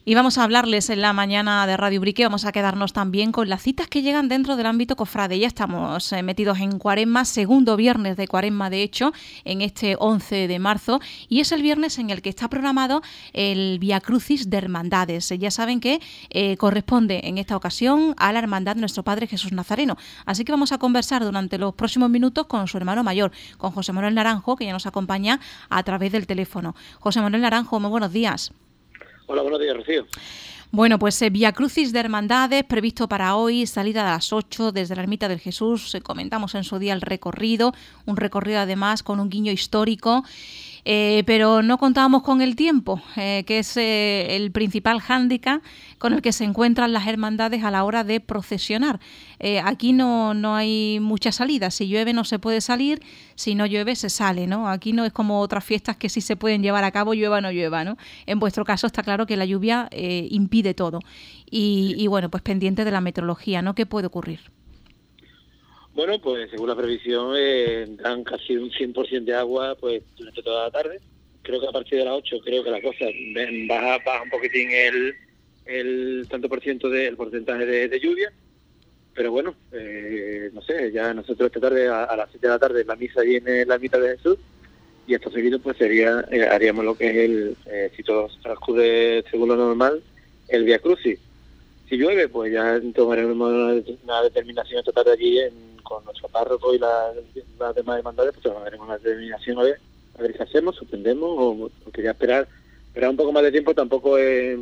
Y vamos a hablarles en la mañana de Radio Ubrique, vamos a quedarnos también con las citas que llegan dentro del ámbito cofrade. Ya estamos metidos en Cuaresma, segundo viernes de Cuaresma, de hecho, en este 11 de marzo, y es el viernes en el que está programado el Via Crucis de Hermandades. Ya saben que corresponde en esta ocasión a la Hermandad de Nuestro Padre Jesús Nazareno. Así que vamos a conversar durante los próximos minutos con su hermano mayor, con José Manuel Naranjo, que ya nos acompaña a través del teléfono. José Manuel Naranjo, muy buenos días. Hola, buenos días, Rocío. Bueno, pues Via Crucis de Hermandades, previsto para hoy, salida a las 8 desde la Ermita del Jesús. Comentamos en su día el recorrido, un recorrido además con un guiño histórico. Pero no contábamos con el tiempo, que es el principal hándicap con el que se encuentran las hermandades a la hora de procesionar. Aquí no hay mucha salida. Si llueve no se puede salir, si no llueve se sale, ¿no? Aquí no es como otras fiestas que sí se pueden llevar a cabo, llueva o no llueva, ¿no? En vuestro caso está claro que la lluvia impide todo. Y bueno, pues pendiente de la meteorología, ¿no? ¿Qué puede ocurrir? Bueno, pues según la previsión dan casi un 100% de agua pues durante toda la tarde. Creo que a partir de las 8 creo que la cosa baja un poquitín el tanto por ciento del porcentaje de lluvia. Pero bueno, no sé, ya nosotros esta tarde a las 7 de la tarde la misa viene la Ermita de Jesús y esto seguido pues haríamos lo que es si todo transcurre según lo normal, el Via Crucis. Si llueve, pues ya tomaremos una determinación esta tarde allí con nuestro párroco y las demás hermandades, pues tomaremos una determinación a ver qué hacemos, suspendemos, porque ya esperar un poco más de tiempo tampoco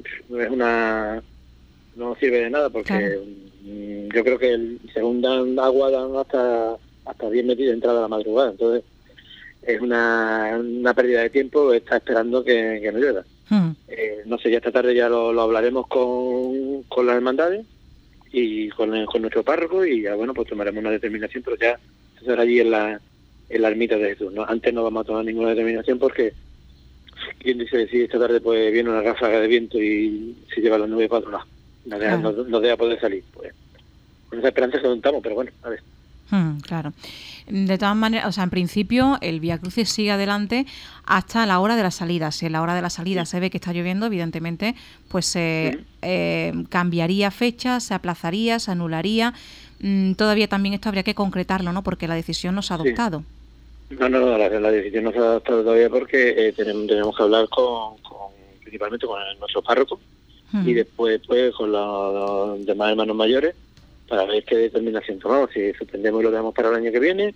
no sirve de nada, porque claro. Yo creo que según dan agua dan hasta 10 metros de entrada a la madrugada, entonces es una pérdida de tiempo estar esperando que no llueva. No sé, ya esta tarde ya lo hablaremos con las hermandades y con nuestro párroco y ya bueno, pues tomaremos una determinación, pero ya se será allí en la Ermita de Jesús, ¿no? Antes no vamos a tomar ninguna determinación porque quien dice si esta tarde pues viene una ráfaga de viento y se lleva las nubes para otro lado, no deja poder salir, pues con esa esperanza que contamos, pero bueno, a ver. Claro. De todas maneras, o sea, en principio el Via Crucis sigue adelante hasta la hora de la salida. Si en la hora de la salida se ve que está lloviendo, evidentemente, pues se cambiaría fecha, se aplazaría, se anularía. Todavía también esto habría que concretarlo, ¿no? Porque la decisión no se ha adoptado. No, la decisión no se ha adoptado todavía porque tenemos que hablar principalmente con nuestro párroco y después pues con los demás hermanos mayores para ver qué determinación tomamos, si suspendemos y lo dejamos para el año que viene,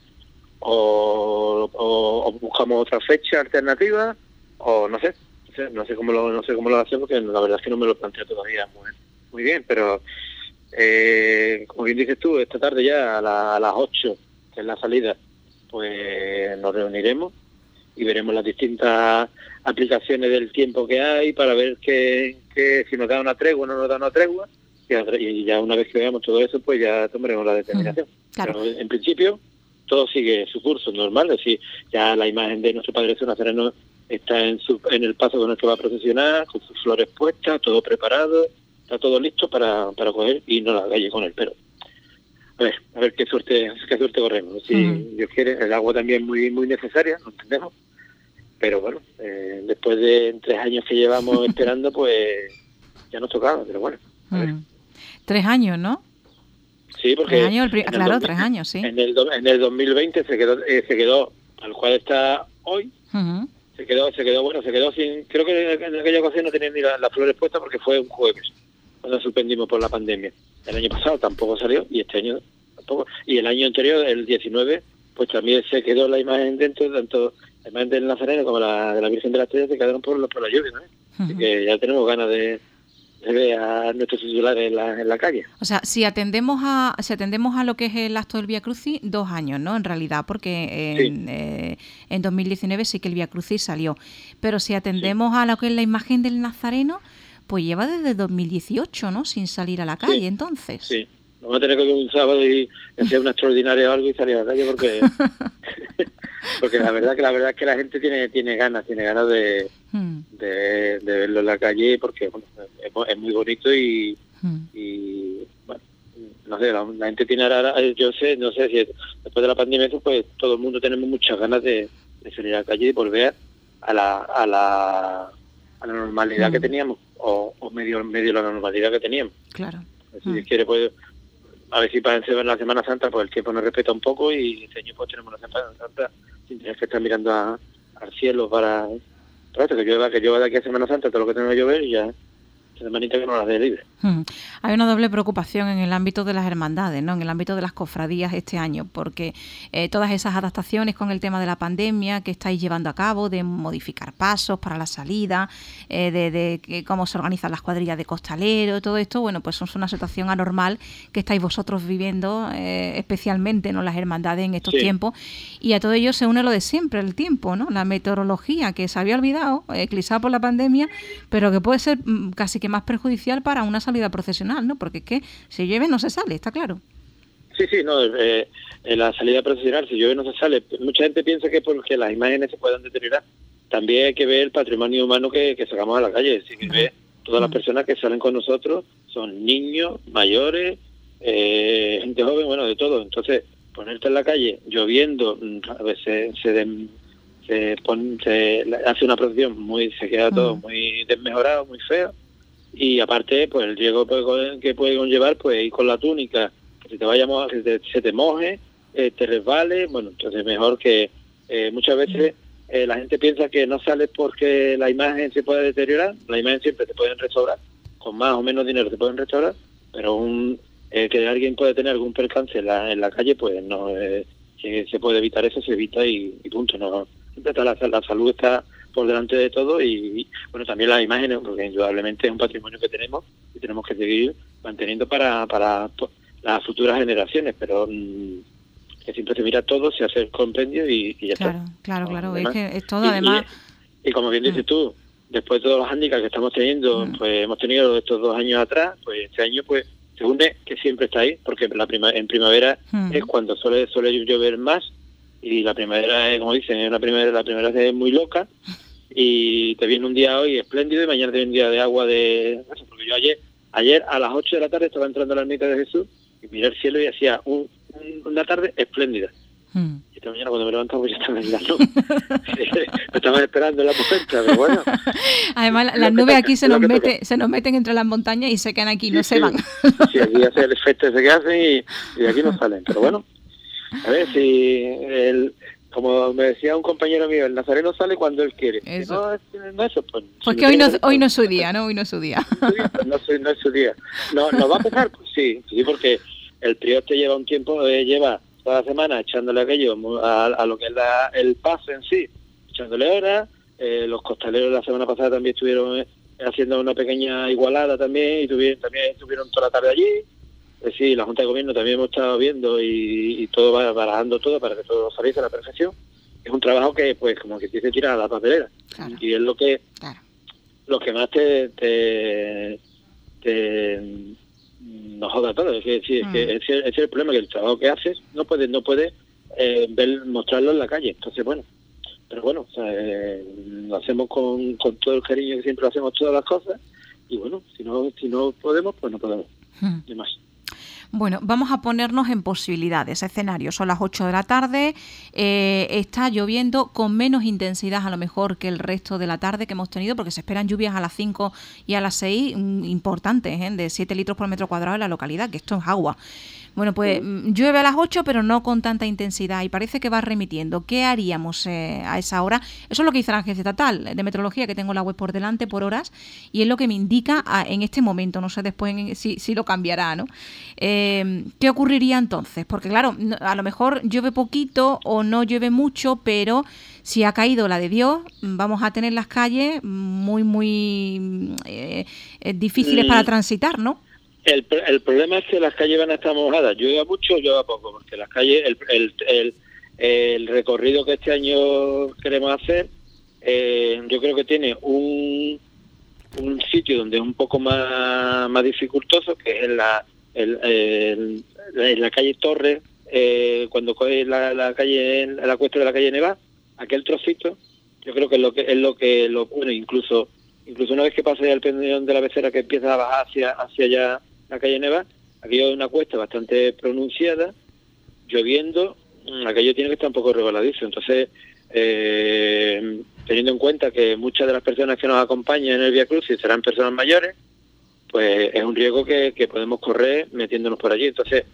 o buscamos otra fecha alternativa, o no sé cómo lo hacemos, porque la verdad es que no me lo planteo todavía muy bien, pero como bien dices tú, esta tarde ya a las 8, que es la salida, pues nos reuniremos y veremos las distintas aplicaciones del tiempo que hay para ver que si nos da una tregua o no nos da una tregua, y ya una vez que veamos todo eso, pues ya tomaremos la determinación. Claro. Pero en principio todo sigue su curso normal, es decir, ya la imagen de nuestro Padre Jesús Nazareno está en el paso con el que va a procesionar, con sus flores puestas, todo preparado, está todo listo para coger y no la calle con él, pero a ver qué suerte corremos. Si Dios quiere, el agua también es muy, muy necesaria, lo entendemos, pero bueno, después de 3 años que llevamos esperando, pues ya nos tocaba, pero bueno, a ver. 3 años, ¿no? Sí, porque 3 años, claro, 3 años, sí. En el 2020 se quedó al cual está hoy. Se quedó sin. Creo que en aquella ocasión no tenía ni las flores puestas porque fue un jueves cuando suspendimos por la pandemia. El año pasado tampoco salió y este año tampoco. Y el año anterior, el 19, pues también se quedó la imagen dentro, tanto la imagen del Nazareno como la de la Virgen de las Estrellas se quedaron por la lluvia, ¿no? Así que ya tenemos ganas de ver a nuestros titulares en la calle. O sea, si atendemos a lo que es el acto del Via Crucis, 2 años, ¿no? En realidad, porque en 2019 sí que el Via Crucis salió. Pero si atendemos a lo que es la imagen del Nazareno, pues lleva desde 2018, ¿no? Sin salir a la calle, entonces. Sí, vamos a tener que ir un sábado y hacer una extraordinaria o algo y salir a la calle porque porque la verdad es que la gente tiene ganas de verlo en la calle porque bueno, es muy bonito y bueno, no sé, la gente tiene ahora, no sé si después de la pandemia pues todo el mundo tenemos muchas ganas de salir a la calle y volver a la normalidad que teníamos o medio la normalidad que teníamos. Claro. Si quiere, pues, a ver si para en la Semana Santa pues el tiempo nos respeta un poco y este año pues tenemos la Semana Santa sin tener que estar mirando al cielo para esto, que llueva de aquí a Semana Santa todo lo que tenga que llover y ya semanita que no las dé libre. Hay una doble preocupación en el ámbito de las hermandades, ¿no? En el ámbito de las cofradías este año, porque todas esas adaptaciones con el tema de la pandemia que estáis llevando a cabo, de modificar pasos para la salida, de cómo se organizan las cuadrillas de costalero, todo esto, bueno, pues es una situación anormal que estáis vosotros viviendo, especialmente, ¿no? Las hermandades en estos tiempos, y a todo ello se une lo de siempre, el tiempo, ¿no? La meteorología, que se había olvidado, eclipsada por la pandemia, pero que puede ser casi que más perjudicial para una salida procesional, ¿no? Porque es que si llueve no se sale, está claro. Sí, no, en la salida procesional, si llueve no se sale. Mucha gente piensa que porque las imágenes se puedan deteriorar, también hay que ver el patrimonio humano que sacamos a la calle. Si ve todas las personas que salen con nosotros son niños, mayores, gente joven, bueno, de todo. Entonces, ponerte en la calle lloviendo, a veces se hace una procesión se queda todo muy desmejorado, muy feo. Y aparte, pues el riesgo que puede conllevar, pues ir con la túnica, que se te vaya se te moje, te resbale. Bueno, entonces mejor que muchas veces la gente piensa que no sales porque la imagen se puede deteriorar. La imagen siempre te pueden restaurar, con más o menos dinero te pueden restaurar, pero que alguien puede tener algún percance en la calle, pues no, si se puede evitar eso, se evita y punto. No, siempre está la salud está por delante de todo y bueno, también las imágenes, porque indudablemente es un patrimonio que tenemos y tenemos que seguir manteniendo para las futuras generaciones, pero que siempre se mira todo, se hace el compendio y ya está. Claro, además, es que es todo, además... Y como bien dices tú, después de todos los hándicaps que estamos teniendo, pues hemos tenido estos 2 años atrás, pues este año, pues, según que siempre está ahí, porque en primavera es cuando suele llover más. Y la primavera, como dicen, la primavera es muy loca y te viene un día hoy espléndido y mañana te viene un día de agua porque yo ayer a las 8 de la tarde estaba entrando a la ermita de Jesús y miré el cielo y hacía una tarde espléndida. Y esta mañana cuando me levantaba pues ya estaba en la nube. Me estaban esperando en la puerta, pero bueno. Además las nubes aquí se nos meten entre las montañas y se quedan aquí, no se van. Sí, aquí hace el efecto ese que hacen y de aquí no salen, pero bueno. A ver, como me decía un compañero mío, el nazareno sale cuando él quiere. Eso. Si no eso, pues... Porque hoy no es su día, ¿no? Hoy no es su día. No es su día. ¿No va a pesar? Pues sí, porque el prior te lleva un tiempo, lleva toda la semana echándole aquello a lo que es el paso en sí, echándole horas. Los costaleros la semana pasada también estuvieron haciendo una pequeña igualada también, y también estuvieron toda la tarde allí. Sí, la Junta de Gobierno también hemos estado viendo y todo va barajando todo para que todo saliese a la perfección. Es un trabajo que, pues, como que tiene que tirar a la papelera. Claro. Y es lo que más nos joda todo. Es el problema, que el trabajo que haces no puede mostrarlo en la calle. Entonces, bueno, pero bueno, o sea, lo hacemos con todo el cariño que siempre hacemos todas las cosas. Y bueno, si no podemos, pues no podemos. Ni más. Bueno, vamos a ponernos en posibilidades, escenarios. Son las 8 de la tarde, está lloviendo con menos intensidad a lo mejor que el resto de la tarde que hemos tenido, porque se esperan lluvias a las 5 y a las 6 importantes, de 7 litros por metro cuadrado en la localidad, que esto es agua. Bueno, pues llueve a las 8, pero no con tanta intensidad y parece que va remitiendo. ¿Qué haríamos a esa hora? Eso es lo que dice la Agencia Estatal de Meteorología, que tengo la web por delante por horas, y es lo que me indica en este momento. No sé después si lo cambiará, ¿no? ¿Qué ocurriría entonces? Porque claro, a lo mejor llueve poquito o no llueve mucho, pero si ha caído la de Dios, vamos a tener las calles muy difíciles para transitar, ¿no? El problema es que las calles van a estar mojadas, llueva mucho o llueva poco, porque las calles, el recorrido que este año queremos hacer, yo creo que tiene un sitio donde es un poco más dificultoso, que es en la calle Torres, cuando coges la calle, la cuesta de la calle Nevá, aquel trocito, yo creo que bueno, incluso una vez que pase el pendón de la Becera, que empieza a bajar hacia allá la calle Nevá, aquello es una cuesta bastante pronunciada, lloviendo, aquello tiene que estar un poco rebaladizo. Entonces, teniendo en cuenta que muchas de las personas que nos acompañan en el Vía Crucis serán personas mayores, pues es un riesgo que podemos correr metiéndonos por allí. Entonces,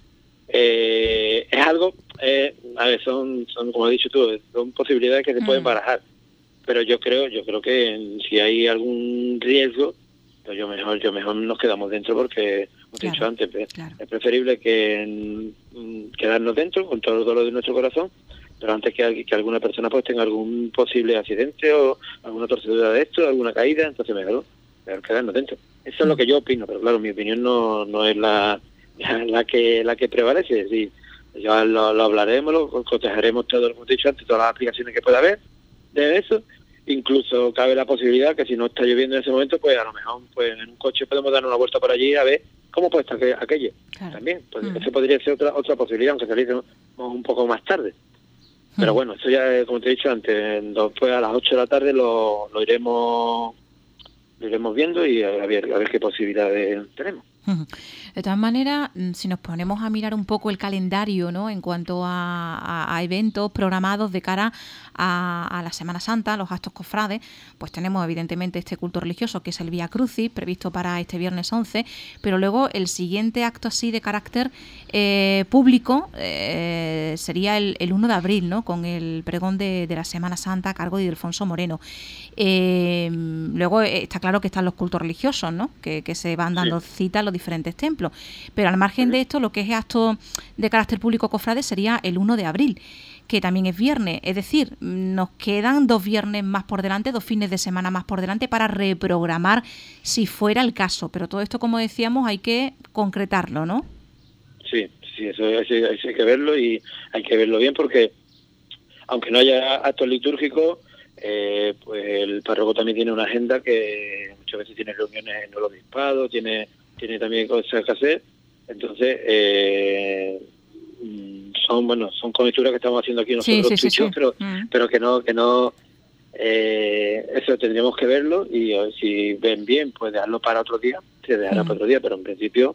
es algo, a ver, son como has dicho tú, son posibilidades que se pueden barajar, pero yo creo que si hay algún riesgo, pues yo mejor nos quedamos dentro, porque, como he dicho antes, es preferible que quedarnos dentro con todo el dolor de nuestro corazón, pero antes que alguna persona pues tenga algún posible accidente o alguna torcedura de esto, alguna caída, entonces mejor quedarnos dentro. Eso es lo que yo opino, pero claro, mi opinión no es la que prevalece. Es decir, ya lo hablaremos, lo cotejaremos todo, como he dicho antes, todas las aplicaciones que pueda haber de eso. Incluso cabe la posibilidad que si no está lloviendo en ese momento, pues a lo mejor pues en un coche podemos dar una vuelta por allí a ver cómo puede estar aquello. Claro. También, pues eso podría ser otra posibilidad, aunque salir un poco más tarde. Pero bueno, eso ya, como te he dicho antes, después a las 8 de la tarde lo iremos viendo y a ver qué posibilidades tenemos. De todas maneras, si nos ponemos a mirar un poco el calendario, ¿no?, en cuanto a eventos programados de cara a la Semana Santa, los actos cofrades, pues tenemos evidentemente este culto religioso que es el Vía Crucis, previsto para este viernes 11, pero luego el siguiente acto así de carácter público sería el 1 de abril, ¿no?, con el pregón de la Semana Santa a cargo de Ildefonso Moreno. Luego está claro que están los cultos religiosos, ¿no?, que se van dando cita en los diferentes templos, pero al margen de esto, lo que es acto de carácter público cofrade sería el 1 de abril, que también es viernes, es decir, nos quedan 2 viernes más por delante, 2 fines de semana más por delante para reprogramar si fuera el caso, pero todo esto, como decíamos, hay que concretarlo, ¿no? Sí, eso hay que verlo, y hay que verlo bien, porque aunque no haya actos litúrgicos, pues el párroco también tiene una agenda que muchas veces tiene reuniones en el obispado, tiene también cosas que hacer. Entonces son conjeturas que estamos haciendo aquí nosotros, pero que no eso tendríamos que verlo, y si ven bien, pues dejarlo para otro día, se dejará para otro día, pero en principio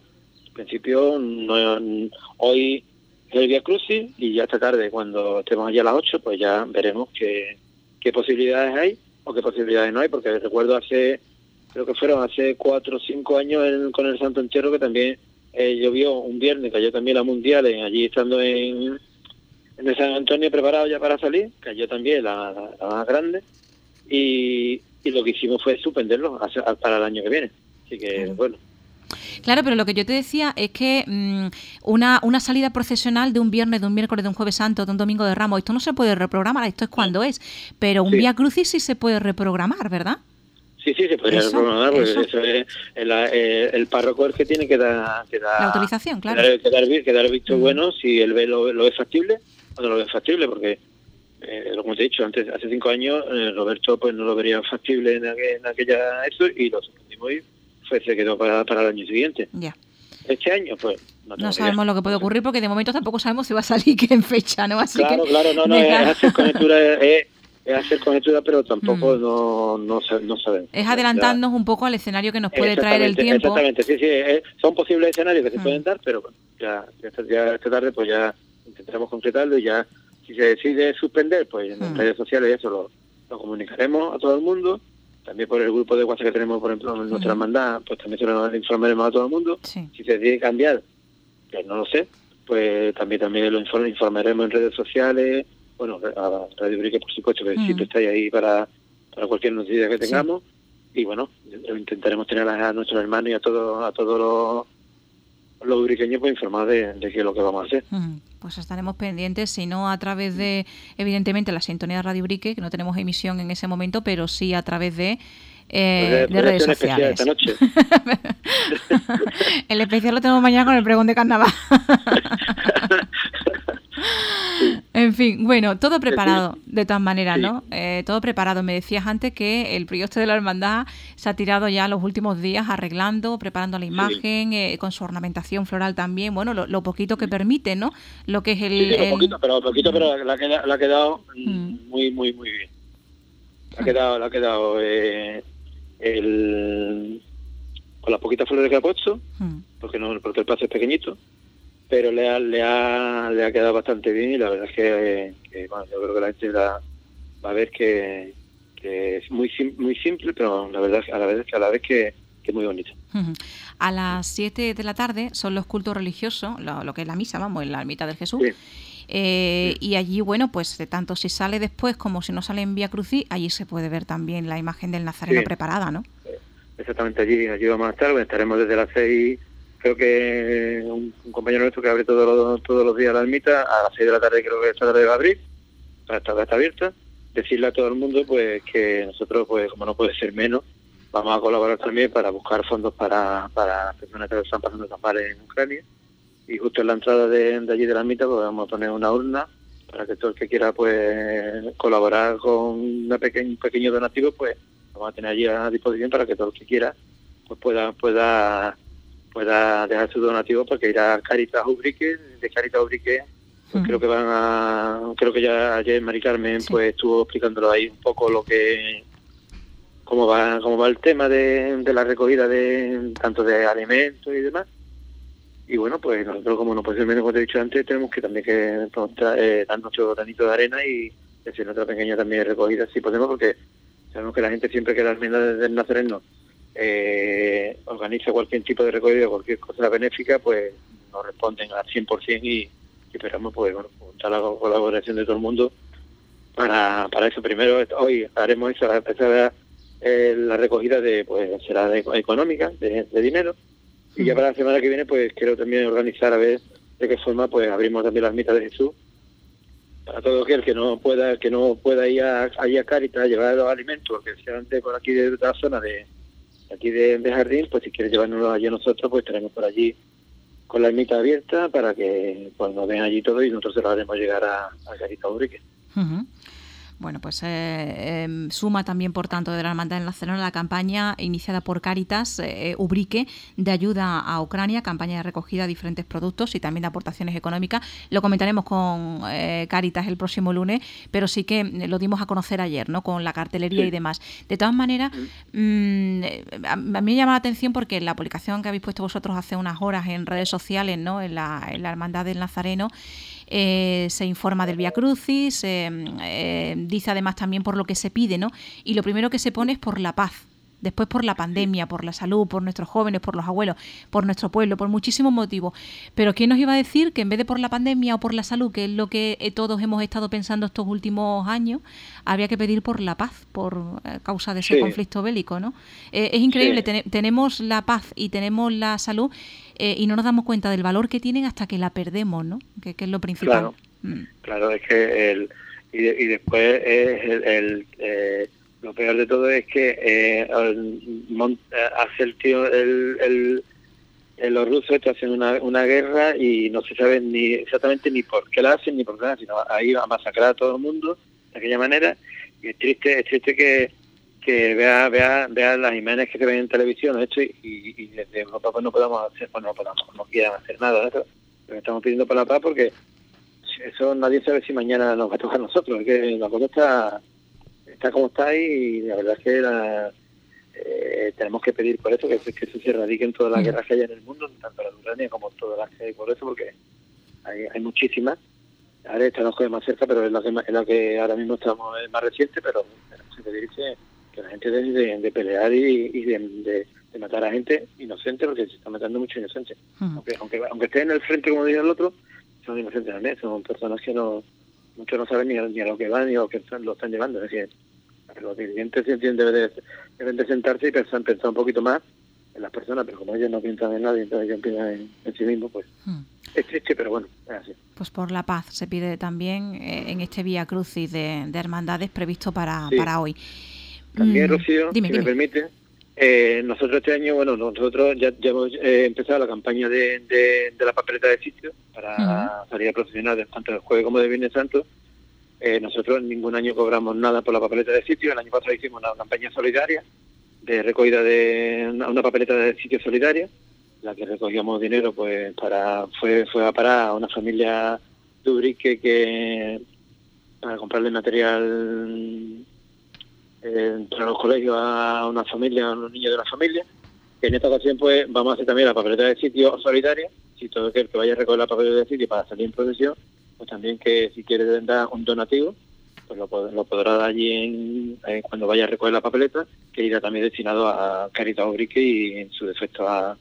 no, hoy es el Vía Crucis, y ya esta tarde, cuando estemos allá a las 8, pues ya veremos qué posibilidades hay o qué posibilidades no hay, porque recuerdo creo que fueron hace 4 o 5 años con el Santo Entierro, que también llovió un viernes, cayó también la Mundial, allí estando en el San Antonio preparado ya para salir, cayó también la más grande, y lo que hicimos fue suspenderlo para el año que viene. Así que, bueno. Claro, pero lo que yo te decía es que una salida procesional de un viernes, de un miércoles, de un jueves santo, de un domingo de Ramos, esto no se puede reprogramar, esto es cuando es, pero un Vía Crucis sí se puede reprogramar, ¿verdad? Sí, se podría reprogramar, porque eso es el párroco el que tiene que dar la autorización, claro. Que dar visto bueno si él lo es factible o no lo ve factible, porque como te he dicho antes, hace 5 años Roberto pues no lo vería factible en aquella eso, y lo suspendimos y se quedó para el año siguiente. Ya. Este año pues no sabemos lo que puede ocurrir, porque de momento tampoco sabemos si va a salir qué en fecha, ¿no? Así claro, no, es hacer conjetura, pero tampoco no sabemos. Es adelantarnos un poco al escenario que nos puede traer el tiempo. Exactamente, sí, son posibles escenarios que se pueden dar, pero bueno, ya esta tarde pues ya intentaremos concretarlo, y ya si se decide suspender, pues en las redes sociales eso lo comunicaremos a todo el mundo. También por el grupo de WhatsApp que tenemos, por ejemplo, en nuestra hermandad, pues también se lo informaremos a todo el mundo. Sí. Si se decide cambiar, pues no lo sé, pues también lo informaremos en redes sociales. Bueno, a Radio Brique, por supuesto, que siempre está ahí para cualquier noticia que tengamos. Y bueno, intentaremos tener a nuestros hermanos y a todos los briqueños pues informados de qué es lo que vamos a hacer. Pues estaremos pendientes, si no a través de, evidentemente, la sintonía de Radio Brique, que no tenemos emisión en ese momento, pero sí a través de redes sociales. Esta noche. El especial lo tenemos mañana con el pregón de carnaval. En fin, bueno, todo preparado, de todas maneras, ¿no? Todo preparado. Me decías antes que el prioste de la hermandad se ha tirado ya los últimos días arreglando, preparando la imagen, con su ornamentación floral también, bueno, lo poquito que permite, ¿no? Lo que es lo poquito, pero la ha quedado muy, muy, muy bien. La ha quedado con las poquitas flores que ha puesto, porque el paso es pequeñito, pero le ha quedado bastante bien, y la verdad es que bueno, yo creo que la gente va a ver que que es muy simple, pero la verdad a la vez que muy bonito. A las 7 de la tarde son los cultos religiosos, lo que es la misa, vamos, en la ermita del Jesús. Sí. Y allí, bueno, pues tanto si sale después como si no sale en Vía Crucis, allí se puede ver también la imagen del Nazareno preparada, ¿no? Exactamente, allí vamos a estar, estaremos desde las 6, creo que un compañero nuestro que abre todos los días la ermita, a las 6 de la tarde creo que esta tarde va a abrir, está abierta, decirle a todo el mundo pues que nosotros, pues como no puede ser menos, vamos a colaborar también para buscar fondos para personas que están pasando tan mal en Ucrania. Y justo en la entrada de allí de la ermita pues vamos a poner una urna para que todo el que quiera pues colaborar con un pequeño donativo, pues vamos a tener allí a disposición para que todo el que quiera pues pueda dejar su donativo, porque irá a Caritas Ubrique. De Caritas Ubrique pues creo que ya ayer Mari Carmen pues estuvo explicándolo ahí un poco cómo va el tema de la recogida de tanto de alimentos y demás. Y bueno, pues nosotros, como no puede ser menos, como te he dicho antes, tenemos que también dar nuestro granito de arena y hacer otra pequeña también recogida si podemos, porque sabemos que la gente siempre que la hermandad del Nazareno organiza cualquier tipo de recogida, cualquier cosa benéfica, pues nos responden al 100% y esperamos pues contar la colaboración de todo el mundo para eso. Primero, hoy haremos eso, la recogida será económica, de dinero. Y ya para la semana que viene, pues quiero también organizar a ver de qué forma pues abrimos también la ermita de Jesús para todo aquel que no pueda ir allí a Cáritas a llevar los alimentos que sean de por aquí de la zona de aquí de Jardín, pues si quiere llevárnoslos allí a nosotros, pues estaremos por allí con la ermita abierta para que pues nos ven allí todo y nosotros se lo haremos llegar a Caritas Ubrique. Bueno, pues suma también, por tanto, de la Hermandad del Nazareno la campaña iniciada por Cáritas Ubrique de ayuda a Ucrania, campaña de recogida de diferentes productos y también de aportaciones económicas. Lo comentaremos con Cáritas el próximo lunes, pero sí que lo dimos a conocer ayer, ¿no? Con la cartelería y demás. De todas maneras, a mí me llama la atención porque la publicación que habéis puesto vosotros hace unas horas en redes sociales, ¿no? En la Hermandad del Nazareno, se informa del Vía Crucis, dice además también por lo que se pide, ¿no? Y lo primero que se pone es por la paz, después por la pandemia, por la salud, por nuestros jóvenes, por los abuelos, por nuestro pueblo, por muchísimos motivos. Pero ¿quién nos iba a decir que en vez de por la pandemia o por la salud, que es lo que todos hemos estado pensando estos últimos años, habría que pedir por la paz, por causa de ese conflicto bélico, ¿no? Es increíble, tenemos la paz y tenemos la salud y no nos damos cuenta del valor que tienen hasta que la perdemos, ¿no? Que es lo principal. Claro, es que y después es lo peor de todo es que hace el tío los rusos hacen una guerra y no se sabe ni exactamente ni por qué la hacen ni por qué la hacen, sino ahí va a masacrar a todo el mundo de aquella manera. Y es triste que vea las imágenes que se ven en televisión, esto y desde Europa pues no quieran hacer nada de eso. Pero estamos pidiendo por la paz porque eso nadie sabe si mañana nos va a tocar a nosotros. Es que la cosa está como está y la verdad es que tenemos que pedir por eso, que eso se erradique en todas las guerras que hay en el mundo, tanto la de Ucrania como todas las que hay por eso, porque hay muchísimas. Ahora esta nos coge más cerca, pero es la que ahora mismo estamos más reciente, pero tenemos que pedir que la gente deje de pelear y de matar a gente inocente, porque se está matando mucho inocente. Aunque esté en el frente, como dice el otro, son inocentes también, son personas que muchos no saben ni a lo que van ni a lo que lo están llevando. Es decir, los dirigentes deben de sentarse y pensar un poquito más en las personas, pero como ellos no piensan en nadie, entonces ellos piensan en sí mismos, pues es triste, pero bueno, es así. Pues por la paz se pide también en este Vía Crucis de hermandades previsto para hoy. También, Rocío, dime. Me permite, nosotros este año, nosotros ya hemos empezado la campaña de la papeleta de sitio para salir a procesionar tanto el jueves como de Viernes Santo. Nosotros ningún año cobramos nada por la papeleta de sitio. El año pasado hicimos una campaña solidaria de recogida de una papeleta de sitio solidaria, la que recogíamos dinero pues fue a parar a una familia de Ubrique para comprarle material para los colegios a una familia, a unos niños de una familia. En esta ocasión pues vamos a hacer también la papeleta de sitio solidaria. Si todo aquel que vaya a recoger la papeleta de sitio para salir en procesión, pues también que si quiere dar un donativo, pues lo podrá dar allí cuando vaya a recoger la papeleta, que irá también destinado a Cáritas Ubrique y en su defecto a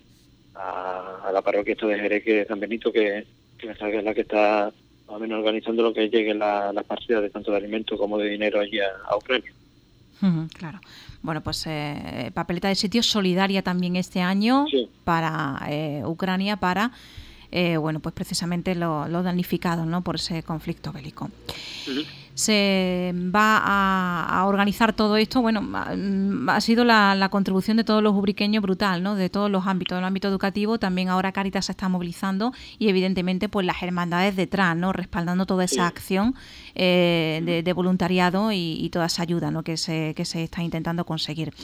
la parroquia de Jerez, que es San Benito, que es la que está más o menos organizando lo que lleguen las partidas de tanto de alimentos como de dinero allí a Ucrania. Claro. Bueno, pues papeleta de sitio solidaria también este año, sí, para Ucrania, para bueno, pues precisamente los damnificados, ¿no?, por ese conflicto bélico. Uh-huh. Se va a organizar todo esto. Bueno, ha sido la contribución de todos los ubriqueños brutal, ¿no?, de todos los ámbitos, del ámbito educativo. También ahora Cáritas se está movilizando y evidentemente pues las hermandades detrás, ¿no?, respaldando toda esa acción de voluntariado y toda esa ayuda, ¿no?, que se está intentando conseguir.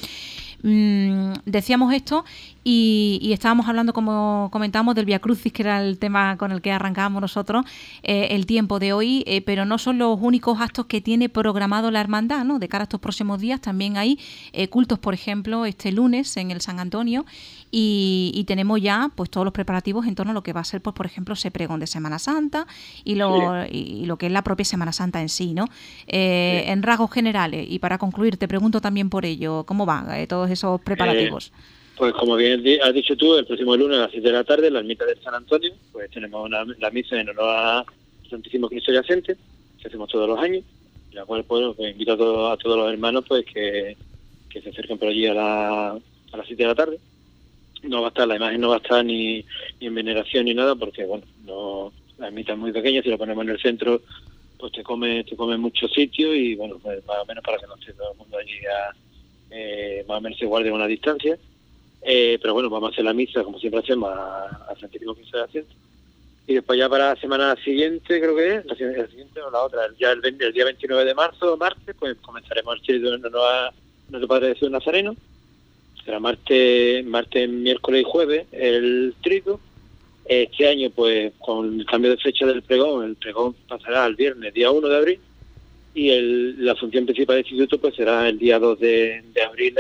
Decíamos esto y estábamos hablando, como comentábamos, del Vía Crucis, que era el tema con el que arrancábamos nosotros el tiempo de hoy, pero no son los únicos actos que tiene programado la hermandad, ¿no?, de cara a estos próximos días. También hay cultos, por ejemplo, este lunes en el San Antonio, y tenemos ya pues todos los preparativos en torno a lo que va a ser, pues por ejemplo, ese pregón de Semana Santa y lo que es la propia Semana Santa en sí, ¿no? En rasgos generales, y para concluir, te pregunto también por ello, ¿cómo van todos esos preparativos? Pues como bien has dicho tú, el próximo lunes a las 7 de la tarde, en la ermita del San Antonio, pues tenemos la misa en honor a Santísimo Cristo Yacente, que hacemos todos los años, y la cual pues invito a todos los hermanos pues que se acerquen por allí a las 7 de la tarde. No va a estar, la imagen no va a estar ni en veneración ni nada, porque bueno, no, la ermita es muy pequeña. Si lo ponemos en el centro, pues te come mucho sitio, y bueno, pues más o menos para que no esté todo el mundo allí más o menos se guarde una distancia. Pero bueno, vamos a hacer la misa como siempre hacemos a Santísimo Cristo de Asiento, y después ya para la semana siguiente, creo que es la siguiente o la otra, ya el día 29 de marzo, martes, pues comenzaremos el Chile de Nuestro Padre Jesús Nazareno. Será martes, miércoles y jueves el trigo. Este año, pues con el cambio de fecha del pregón, el pregón pasará al viernes, día 1 de abril, y la función principal del instituto pues será el día 2 de abril,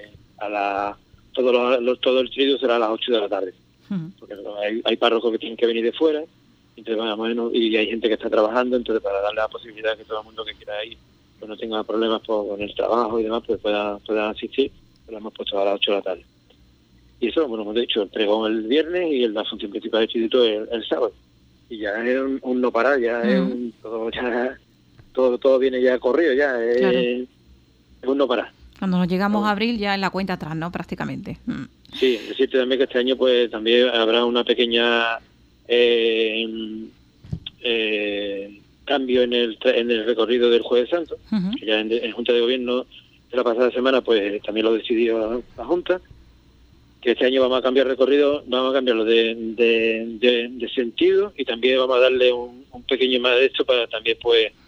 todo el trigo será a las 8 de la tarde. Uh-huh. Porque hay párrocos que tienen que venir de fuera, entonces más o menos, y hay gente que está trabajando, entonces para darle la posibilidad de que todo el mundo que quiera ir pues no tenga problemas con el trabajo y demás, pues pueda asistir. Lo hemos puesto a las 8 de la tarde. Y eso, bueno, hemos dicho, el pregón el viernes y la función principal del instituto el sábado. Y ya es un no parar, ya es todo viene ya corrido, ya es un no parar. Cuando nos llegamos a abril ya en la cuenta atrás, ¿no?, prácticamente. Sí, decirte también que este año pues también habrá una pequeña cambio en el recorrido del Jueves Santo, uh-huh, que ya en Junta de Gobierno de la pasada semana pues también lo decidió la Junta, que este año vamos a cambiar recorrido, vamos a cambiarlo de sentido, y también vamos a darle un pequeño más de esto para también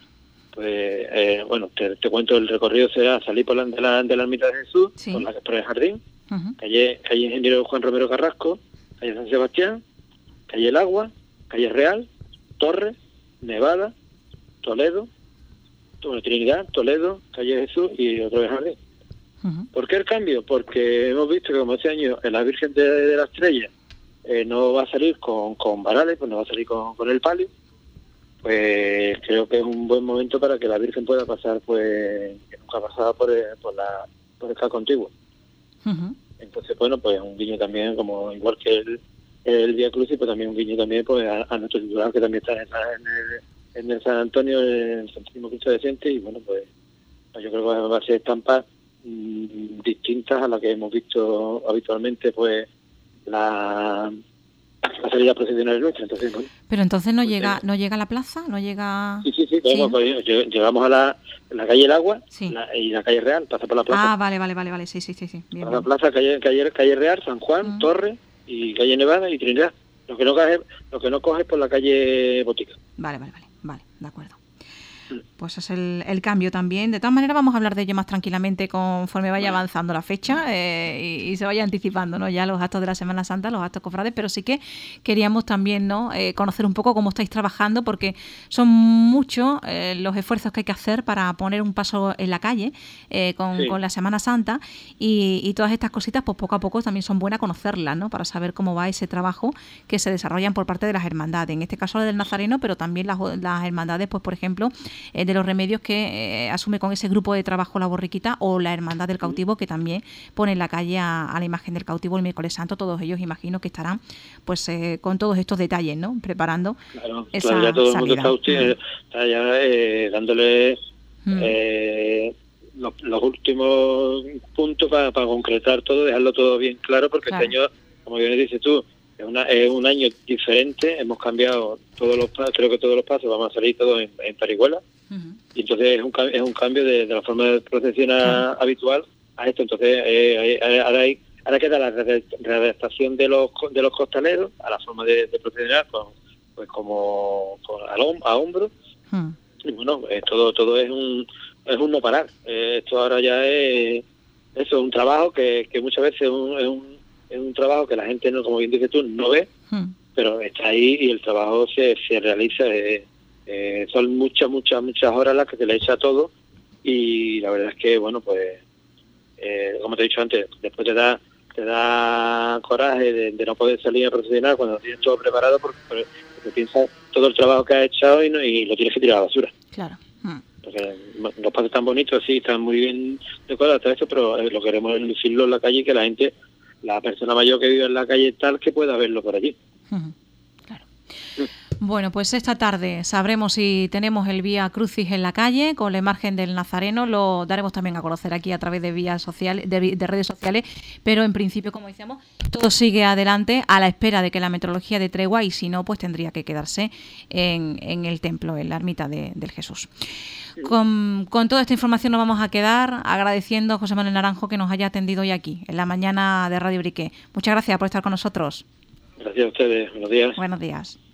bueno, te cuento, el recorrido será salir por de la ermita de Jesús, sí, por el jardín, uh-huh, calle Ingeniero Juan Romero Carrasco, calle San Sebastián, calle El Agua, calle Real, Torres, Nevada, Toledo, Trinidad, Toledo, calle Jesús y otro de Jardín. Uh-huh. ¿Por qué el cambio? Porque hemos visto que como este año la Virgen de la Estrella no va a salir con varales, pues no va a salir con el palio, pues creo que es un buen momento para que la Virgen pueda pasar, pues que nunca ha pasado por el casco antiguo. Uh-huh. Entonces, bueno, pues un guiño también, como igual que el Vía Crucis, pues también un guiño también pues a nuestro titular, que también está en el San Antonio, en el Santísimo Cristo Decente, y bueno, pues yo creo que va a ser estampas distintas a las que hemos visto habitualmente, pues la salida procesional nuestra. Entonces, bueno, pero entonces no llega a la plaza, no llega. Sí, pues, llegamos a la calle El Agua, sí, y la calle Real, pasa por la plaza. Vale, sí. Bien, la plaza, calle Real, San Juan, Torres y calle Nevada y Trinidad. Lo que no coge es por la calle Botica. Vale, de acuerdo. Pues es el cambio también. De todas maneras vamos a hablar de ello más tranquilamente conforme vaya avanzando la fecha y se vaya anticipando, ¿no?, ya los actos de la Semana Santa, los actos cofrades, pero sí que queríamos también, ¿no?, conocer un poco cómo estáis trabajando, porque son muchos los esfuerzos que hay que hacer para poner un paso en la calle con la Semana Santa, y todas estas cositas pues poco a poco también son buenas conocerlas, ¿no?, para saber cómo va ese trabajo que se desarrollan por parte de las hermandades, en este caso la del Nazareno, pero también las hermandades, pues por ejemplo de los Remedios, que asume con ese grupo de trabajo la borriquita, o la Hermandad del Cautivo, que también pone en la calle a la imagen del cautivo el miércoles santo. Todos ellos imagino que estarán pues con todos estos detalles, ¿no? Preparando esa ya todo el mundo salida. está ya dándole los últimos puntos para concretar todo, dejarlo todo bien claro, porque Claro. este año, como bien dices tú, es un año diferente. Hemos cambiado todos los pasos, creo que todos los pasos vamos a salir todos en parihuela. Y entonces es un cambio de la forma de procesionar habitual a esto. Entonces ahora queda la readaptación de los costaleros a la forma de procesionar a hombro. Y bueno, todo es un no parar. Esto ahora ya es un trabajo que muchas veces es un trabajo que la gente, no, como bien dices tú, no ve, pero está ahí y el trabajo se realiza. Son muchas horas las que se le echa todo, y la verdad es que, bueno, pues como te he dicho antes, después te da coraje de no poder salir a procesionar cuando tienes todo preparado, porque piensas todo el trabajo que has echado y lo tienes que tirar a la basura. Claro. Porque los pasos tan bonitos, sí, están muy bien decorados, todo esto, pero lo queremos es lucirlo en la calle, y que la gente, la persona mayor que vive en la calle tal, que pueda verlo por allí. Claro. Bueno, pues esta tarde sabremos si tenemos el Vía Crucis en la calle con la imagen del Nazareno. Lo daremos también a conocer aquí a través de vías sociales, de redes sociales, pero en principio, como decíamos, todo sigue adelante a la espera de que la meteorología dé tregua, y si no, pues tendría que quedarse en el templo, en la ermita del Jesús. Con toda esta información nos vamos a quedar agradeciendo a José Manuel Naranjo que nos haya atendido hoy aquí, en la mañana de Radio Briqué. Muchas gracias por estar con nosotros. Gracias a ustedes. Buenos días. Buenos días.